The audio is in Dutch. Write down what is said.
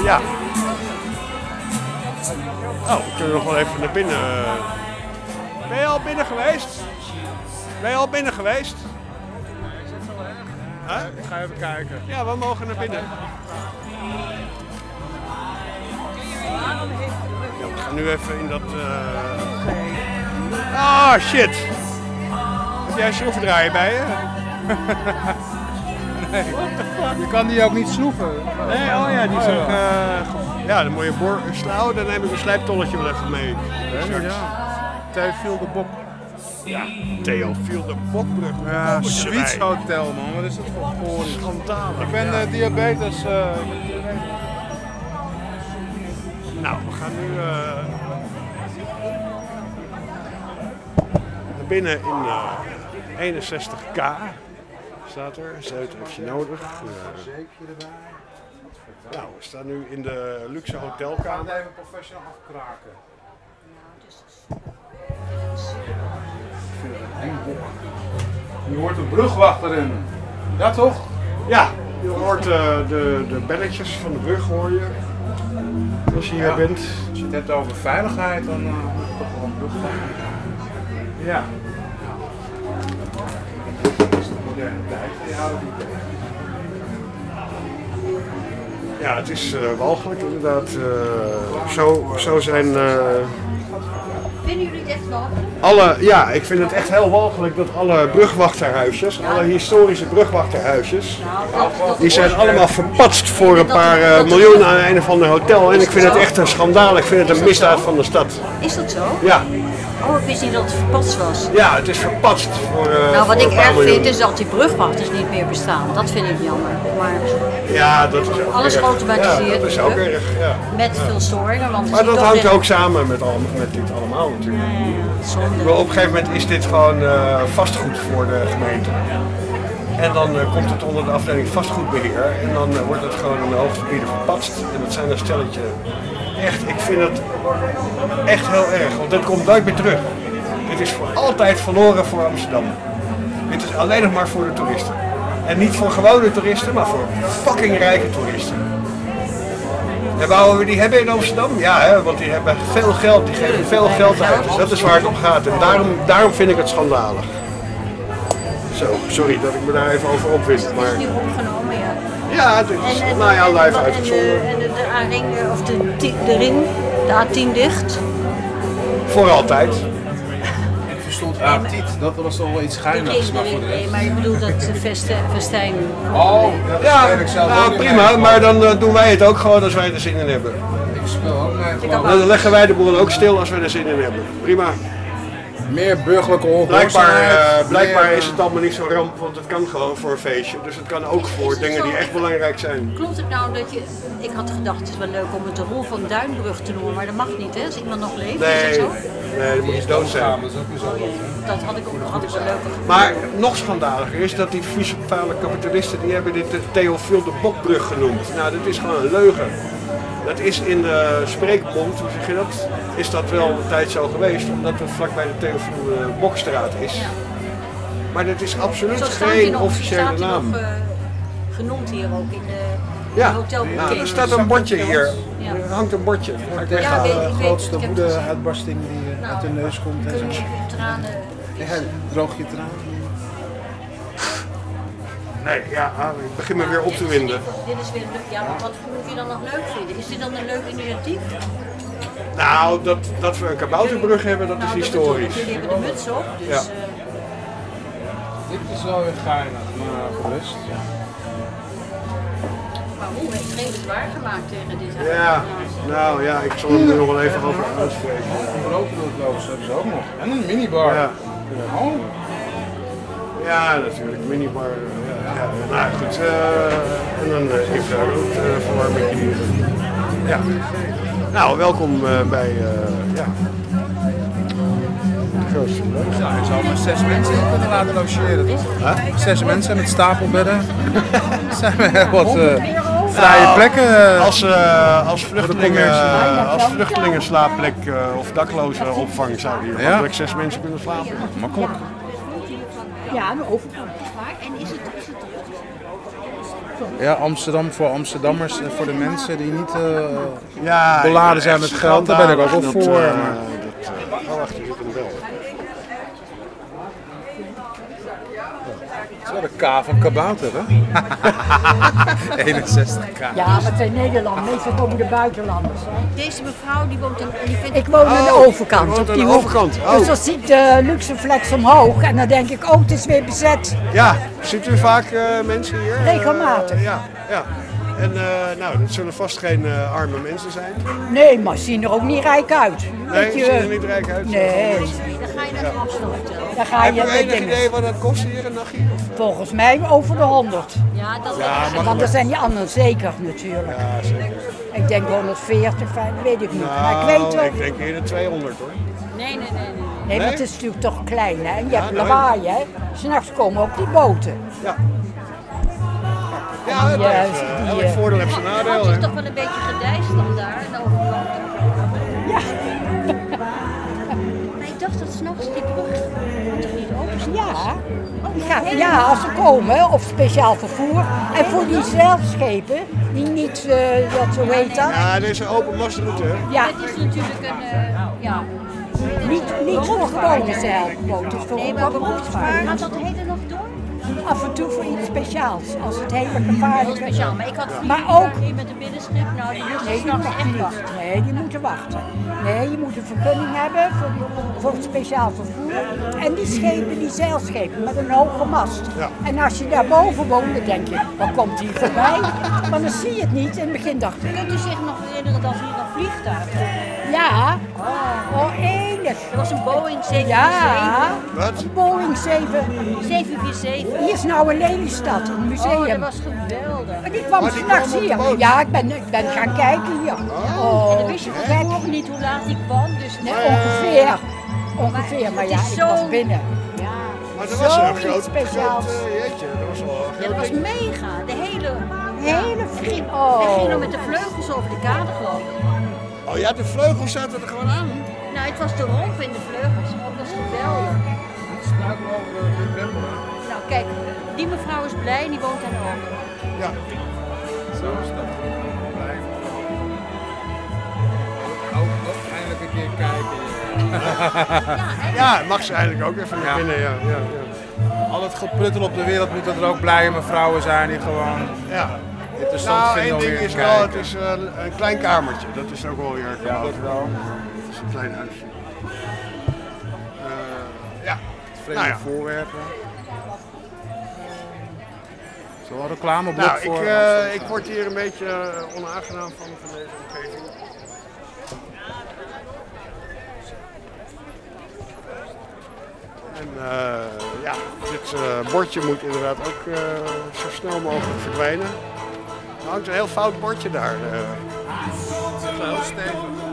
Ja. Oh, we kunnen nog wel even naar binnen. Ben je al binnen geweest? Ben je al binnen geweest? Huh? Ik ga even kijken. Ja, we mogen naar binnen. Ja, we gaan nu even in dat... Ah, shit! Heb jij een schroevendraaier bij je? Nee. Je kan die ook niet schroeven. Nee, oh ja, die is ook... ja, dan moet je slaan, dan neem ik een slijptolletje wel even mee. Theofiel de Bok. Ja, Theofiel de Bokbrug. Ja, Sweets Hotel, man. Wat is dat voor gorie? Schandalig. Ik ben diabetes. Nou, we gaan nu naar binnen in 61K. Staat er. Zuid heeft je nodig. Nou, we staan nu in de luxe hotelkamer. We gaan even professional afkraken. Je hoort een brugwachter in. Ja, toch? Ja, je hoort de belletjes van de brug hoor je. Als je hier bent. Als je het hebt over veiligheid, dan moet je toch wel een brugwachter. Ja. Dat is de moderne tijd. Die houden die tegen. Ja, het is walgelijk inderdaad. Zo zijn... Vinden jullie het echt walgelijk? Ja, ik vind het echt heel walgelijk dat alle brugwachterhuisjes, alle historische brugwachterhuisjes, die zijn allemaal verpatst voor een paar miljoen aan een of ander hotel. En ik vind het echt een schandaal, ik vind het een misdaad van de stad. Is dat zo? Ja. Oh, ik wist niet dat het verpatst was. Ja, het is verpatst voor Nou, wat voor ik een paar erg miljoen. vind is dat die brugwachters niet meer bestaan. Dat vind ik jammer. Maar Ja, dat is ook alles erg. geautomatiseerd. Ja, dat is ook natuurlijk. erg, ja. Met veel storingen. Want Maar dat hangt ook samen met dit allemaal natuurlijk. zonde. Op een gegeven moment is dit gewoon vastgoed voor de gemeente. En dan komt het onder de afdeling vastgoedbeheer en dan wordt het gewoon in de hoofdgebieden verpatst. En dat zijn een stelletje. Echt, ik vind het echt heel erg, want dit komt nooit meer terug. Dit is voor altijd verloren voor Amsterdam. Dit is alleen nog maar voor de toeristen. En niet voor gewone toeristen, maar voor fucking rijke toeristen. En waarom we die hebben in Amsterdam? Ja, hè, want die hebben veel geld, die geven veel geld uit. Dus dat is waar het om gaat. En daarom vind ik het schandalig. Zo, sorry dat ik me daar even over opwist. Het Maar is nu opgenomen, ja. ja, dit is nou ja, live uitgezonden. En de A-ring, of de ring, de A10 dicht. Voor altijd. Ik verstond aptiet, dat was al wel iets geinigs, maar voor de rest. Nee, maar je bedoelt dat festijn. Oh, Ja, speel ik zelf nou, ook niet prima, mee. maar dan doen wij het ook gewoon als wij er zin in hebben. Ik speel ook mee. kan Dan leggen wij de boel ook stil als wij er zin in hebben. Prima. Meer burgerlijke ongehoorzaamheid. Blijkbaar is het allemaal niet zo ramp, want het kan gewoon voor een feestje. Dus het kan ook voor dingen die echt belangrijk zijn. Klopt het nou dat je... Ik had gedacht, het is wel leuk om het de Rol van Duinbrug te noemen, maar dat mag niet, hè? Als iemand nog leeft, is Nee, dat zo? nee, dat moet je dood zijn. Dat is ook weer zo. Dat had ik wel leuker gevonden. Maar nog schandaliger is dat die vieze vuile kapitalisten, die hebben dit de Theofiel de Bokbrug genoemd. Nou, dat is gewoon een leugen. Dat is in de spreekmond, hoe zeg je dat, is dat wel een tijd zo geweest, omdat het vlakbij de Theofiel de Bokstraat is. Ja. Maar dat is absoluut Zo staat hij geen nog, officiële staat hij naam. nog genoemd hier ook in de Ja, hotel. nou, er staat een bordje hier. Ja. Er hangt een bordje. Ga ik Ja, weghalen. weet- De ik weet grootste het, ik heb het gezien. woede-uitbarsting die uit de neus komt en zo. Kun je even tranen... Ja, droog je tranen. Nee, ja, ik begin me weer op te winden. Dit is weer leuk. Ja, maar wat moet je dan nog leuk vinden? Is dit dan een leuk initiatief? Nou, dat we een kabouterbrug hebben, dat is Nou, historisch. Jullie hebben de muts op, dus... Ja. Dit is wel weer geinig, maar gerust. Maar hoe heeft het redelijk waargemaakt tegen dit huis? Ja, nou ja, ik zal er nu nog wel even over uitspreken. Een broodloos hebben ze ook nog. En een minibar. Ja. Oh. Ja, natuurlijk, minibar. Ja. Nou goed, en dan infrarood verwarming. Ja. Nou, welkom bij ja. de grootste bedrijf. Ja, je zou maar 6 mensen in kunnen laten logeren, toch? Huh? 6 mensen met stapelbedden. Zijn we wat vrije plekken. Als vluchtelingen slaapplek of daklozen opvang zouden hier Ja. makkelijk 6 mensen kunnen slapen. Makkelijk. Ja, de overkant. En is het Ja, Amsterdam voor Amsterdammers en voor de mensen die niet Ja, beladen zijn met geld. Daar ben ik ook wel dat, voor. wacht, hier zit een bel. Het is wel de K van Kabouter, hè? 61K. Ja, maar het zijn Nederland. Meestal komen de buitenlanders. Hè. Deze mevrouw die woont die vindt Ik woon aan de overkant. woont Op aan die de hoek. overkant. Oh. Dus dan ziet de luxe flex omhoog. En dan denk ik, oh, het is weer bezet. Ja, ziet u vaak mensen hier? Regelmatig. Ja. En nou, dat zullen vast geen arme mensen zijn. Nee, maar ze zien er ook niet rijk uit. Nee, Weet ze je, zien er niet rijk uit. Nee, dan ga je naar het Amsterdam vertellen. dan ga Heb je je met enig dingen. idee wat dat kost hier een nachtje? Of? Volgens mij over de 100. Ja, dat Want dan zijn die anderen zeker natuurlijk. Ja, zeker. Ik denk 140, weet ik niet. Maar ik weet wel. Ik denk eerder 200 hoor. Nee. Nee, want het is natuurlijk toch klein, hè? En je hebt nou, lawaai, hè? S'nachts komen ook die boten. Ja. Ja, het heeft, elk voordeel heeft zijn Het nadeel. is Hè? toch wel een beetje gedijst dan daar aan de overkant. Ja. Maar ik dacht dat s'nachts die brug toch niet open stond? Ja, als ze komen, of speciaal vervoer. En voor die zeilschepen, die niet, dat zo heet dat. Ja, deze open masroute. Hè? Ja, Het is natuurlijk een, niet voor gewone zeilboot, dus voor nee, een maar beroepsvaart. gaat dat hele nog door? Af en toe voor iets speciaals, als het hele gevaarlijk is. Speciaal, maar ik had vrienden Maar ook- hier met een binnenschip, nou die moesten Nee, die s'nachts mag echt niet. wachten. Nee, die moeten wachten. Nee, je moet een vergunning hebben voor het speciaal vervoer. En die schepen, die zeilschepen met een hoge mast. Ja. En als je daarboven woont, dan denk je, wat komt hier voorbij? Maar dan zie je het niet. In het begin dacht ik, Kunt u zich nog herinneren dat hier een vliegtuig was? ja, oh enig. Er was een Boeing 747. Ja, Wat? een Boeing 747. Hier is nou een Lelystad, een Oh, dat museum. was geweldig. En die kwam Maar die s'nachts kwam op de hier. boot? Ja, ik ben gaan kijken hier. Oh, En dan wist je van tevoren niet hoe laat die kwam. Dus nee, ongeveer. Ongeveer, maar het ja, is ik zo- was binnen. Ja. Maar dat was een Zoiets groot, speciaals. jeetje, dat was wel een Ja, groot dat was ding. mega. De hele... Hele Hij vriend. ging dan met de vleugels over de kade, geloof ik. Oh ja, de vleugels zaten er gewoon aan. Nou, het was de romp in de vleugels. Dat was geweldig. Nou, kijk, die mevrouw is blij en die woont aan de overkant. Ja. Zo is dat. Ook eindelijk een keer kijken. Ja, mag ze eigenlijk ook even naar binnen. Ja. Al het gepruttel op de wereld moeten er ook blije mevrouwen zijn die gewoon Ja. interessant Nou, vinden één om ding weer is te wel, het kijken. is een klein kamertje. Dat is ook wel weer Ja, dat wel. Het is een klein huisje. Ja. Vreemde Nou ja. voorwerpen. Zo wel reclameblok Nou, voor. ik word hier een beetje onaangenaam van deze omgeving. En ja, dit bordje moet inderdaad ook zo snel mogelijk verdwijnen. Er hangt een heel fout bordje daar. Heel stevig.